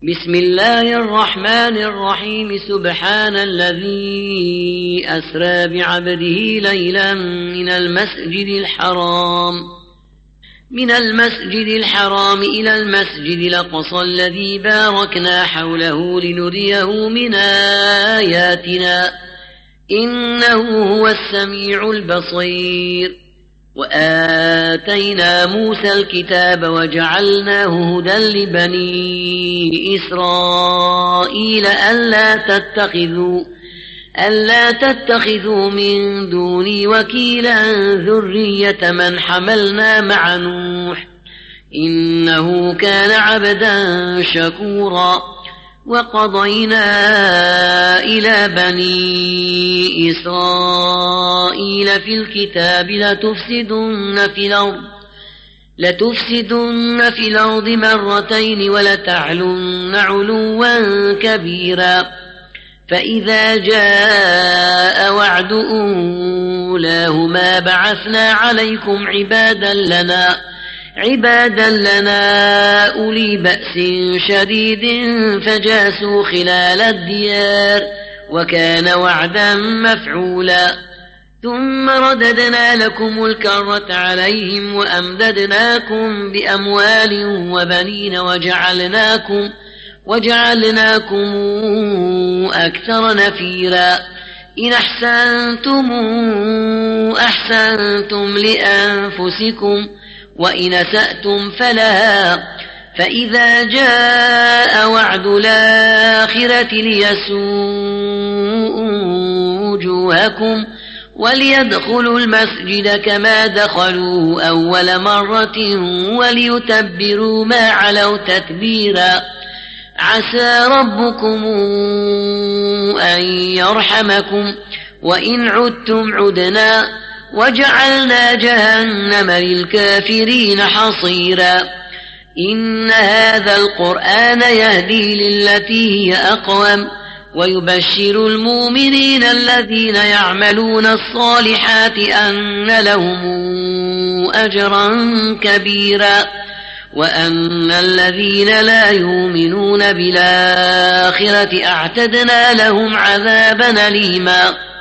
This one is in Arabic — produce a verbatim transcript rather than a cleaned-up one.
بسم الله الرحمن الرحيم سبحان الذي أسرى بعبده ليلا من المسجد الحرام من المسجد الحرام إلى المسجد الأقصى الذي باركنا حوله لنريه من آياتنا إنه هو السميع البصير وآتينا موسى الكتاب وجعلناه هدى لبني إسرائيل ألا تتخذوا ألا تتخذوا من دوني وكيلا ذرية من حملنا مع نوح إنه كان عبدا شكورا وقضينا إلى بني إسرائيل في الكتاب لتفسدن في الأرض لتفسدن في الأرض مرتين ولتعلن علوا كبيرا فإذا جاء وعد أولاهما بعثنا عليكم عبادا لنا عبادا لنا أولي بأس شديد فجاسوا خلال الديار وكان وعدا مفعولا ثم رددنا لكم الكرة عليهم وأمددناكم بأموال وبنين وجعلناكم وجعلناكم أكثر نفيرا إن أحسنتم أحسنتم لأنفسكم وإن أسأتم فلها فإذا جاء وعد الآخرة ليسوءوا وجوهكم وليدخلوا المسجد كما دخلوه أول مرة وليتبروا ما علوا تتبيرا عسى ربكم أن يرحمكم وإن عدتم عدنا وجعلنا جهنم للكافرين حصيرا إن هذا القرآن يهدي للتي هي أقوم ويبشر المؤمنين الذين يعملون الصالحات أن لهم أجرا كبيرا وأن الذين لا يؤمنون بالآخرة أعتدنا لهم عذابا أليما